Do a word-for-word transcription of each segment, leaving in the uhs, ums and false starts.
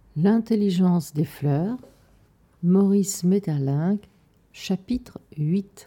L'intelligence des fleurs, Maurice Maeterlinck, chapitre huit.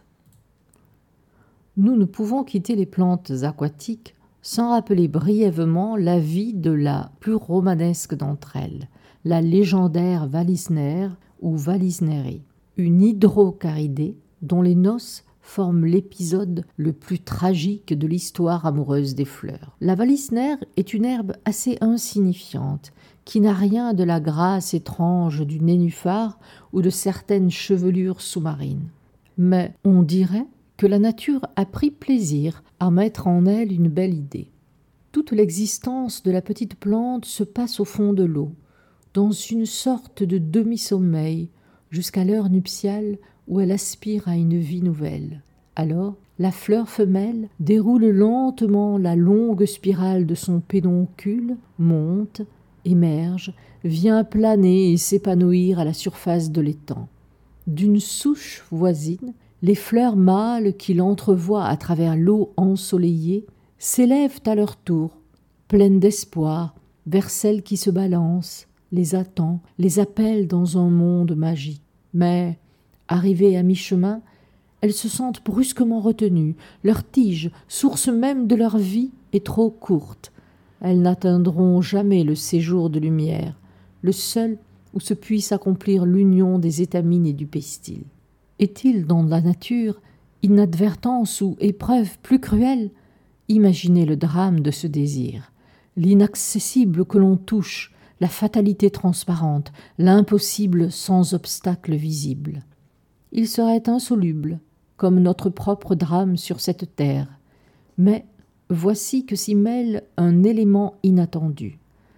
Nous ne pouvons quitter les plantes aquatiques sans rappeler brièvement la vie de la plus romanesque d'entre elles, la légendaire Vallisner ou Vallisnerie, une hydrocaridée dont les noces forment l'épisode le plus tragique de l'histoire amoureuse des fleurs. La Vallisner est une herbe assez insignifiante, qui n'a rien de la grâce étrange du nénuphar ou de certaines chevelures sous-marines. Mais on dirait que la nature a pris plaisir à mettre en elle une belle idée. Toute l'existence de la petite plante se passe au fond de l'eau, dans une sorte de demi-sommeil, jusqu'à l'heure nuptiale où elle aspire à une vie nouvelle. Alors, la fleur femelle déroule lentement la longue spirale de son pédoncule, monte, émerge, vient planer et s'épanouir à la surface de l'étang. D'une souche voisine, les fleurs mâles qu'il entrevoit à travers l'eau ensoleillée s'élèvent à leur tour, pleines d'espoir, vers celle qui se balance, les attend, les appelle dans un monde magique. Mais, arrivées à mi-chemin, elles se sentent brusquement retenues. Leur tige, source même de leur vie, est trop courte. Elles n'atteindront jamais le séjour de lumière, le seul où se puisse accomplir l'union des étamines et du pistil. Est-il dans la nature inadvertance ou épreuve plus cruelle? Imaginez le drame de ce désir, l'inaccessible que l'on touche, la fatalité transparente, l'impossible sans obstacle visible. Il serait insoluble, comme notre propre drame sur cette terre, mais voici que s'y mêle un élément inattendu.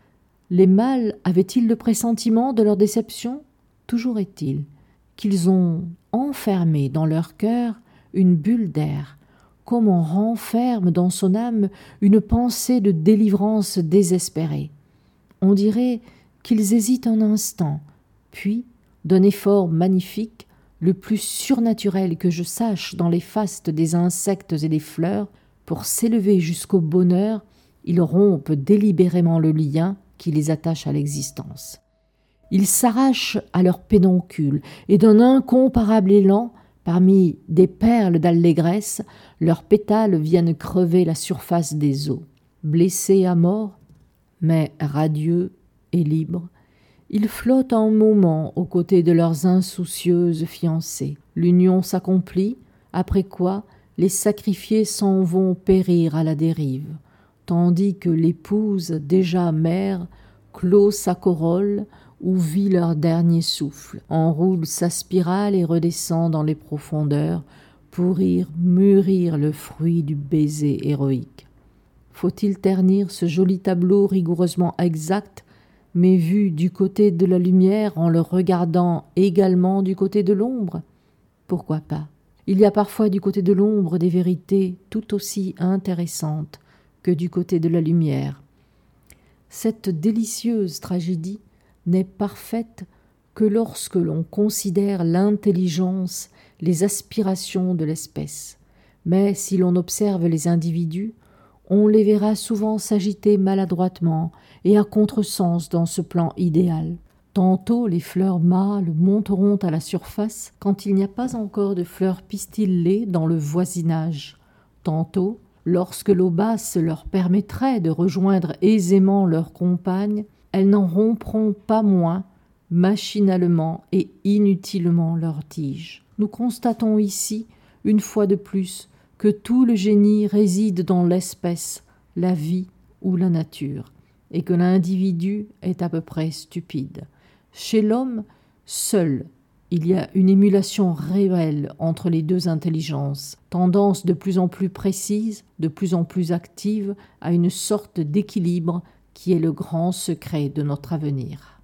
Les mâles avaient-ils le pressentiment de leur déception? Toujours est-il qu'ils ont enfermé dans leur cœur une bulle d'air, comme on renferme dans son âme une pensée de délivrance désespérée. On dirait qu'ils hésitent un instant, puis, d'un effort magnifique, le plus surnaturel que je sache dans les fastes des insectes et des fleurs, pour s'élever jusqu'au bonheur, ils rompent délibérément le lien qui les attache à l'existence. Ils s'arrachent à leur pédoncule, et d'un incomparable élan, parmi des perles d'allégresse, leurs pétales viennent crever la surface des eaux. Blessés à mort, mais radieux et libres, ils flottent un moment aux côtés de leurs insoucieuses fiancées. L'union s'accomplit, après quoi les sacrifiés s'en vont périr à la dérive, tandis que l'épouse, déjà mère, clôt sa corolle où vit leur dernier souffle, enroule sa spirale et redescend dans les profondeurs pour y mûrir le fruit du baiser héroïque. Faut-il ternir ce joli tableau rigoureusement exact, mais vu du côté de la lumière en le regardant également du côté de l'ombre? Pourquoi pas? Il y a parfois du côté de l'ombre des vérités tout aussi intéressantes que du côté de la lumière. Cette délicieuse tragédie n'est parfaite que lorsque l'on considère l'intelligence, les aspirations de l'espèce. Mais si l'on observe les individus, on les verra souvent s'agiter maladroitement et à contresens dans ce plan idéal. Tantôt les fleurs mâles monteront à la surface quand il n'y a pas encore de fleurs pistillées dans le voisinage. Tantôt, lorsque l'eau basse leur permettrait de rejoindre aisément leurs compagnes, elles n'en rompront pas moins, machinalement et inutilement leurs tiges. Nous constatons ici, une fois de plus, que tout le génie réside dans l'espèce, la vie ou la nature, et que l'individu est à peu près stupide. Chez l'homme, seul, il y a une émulation réelle entre les deux intelligences, tendance de plus en plus précise, de plus en plus active, à une sorte d'équilibre qui est le grand secret de notre avenir.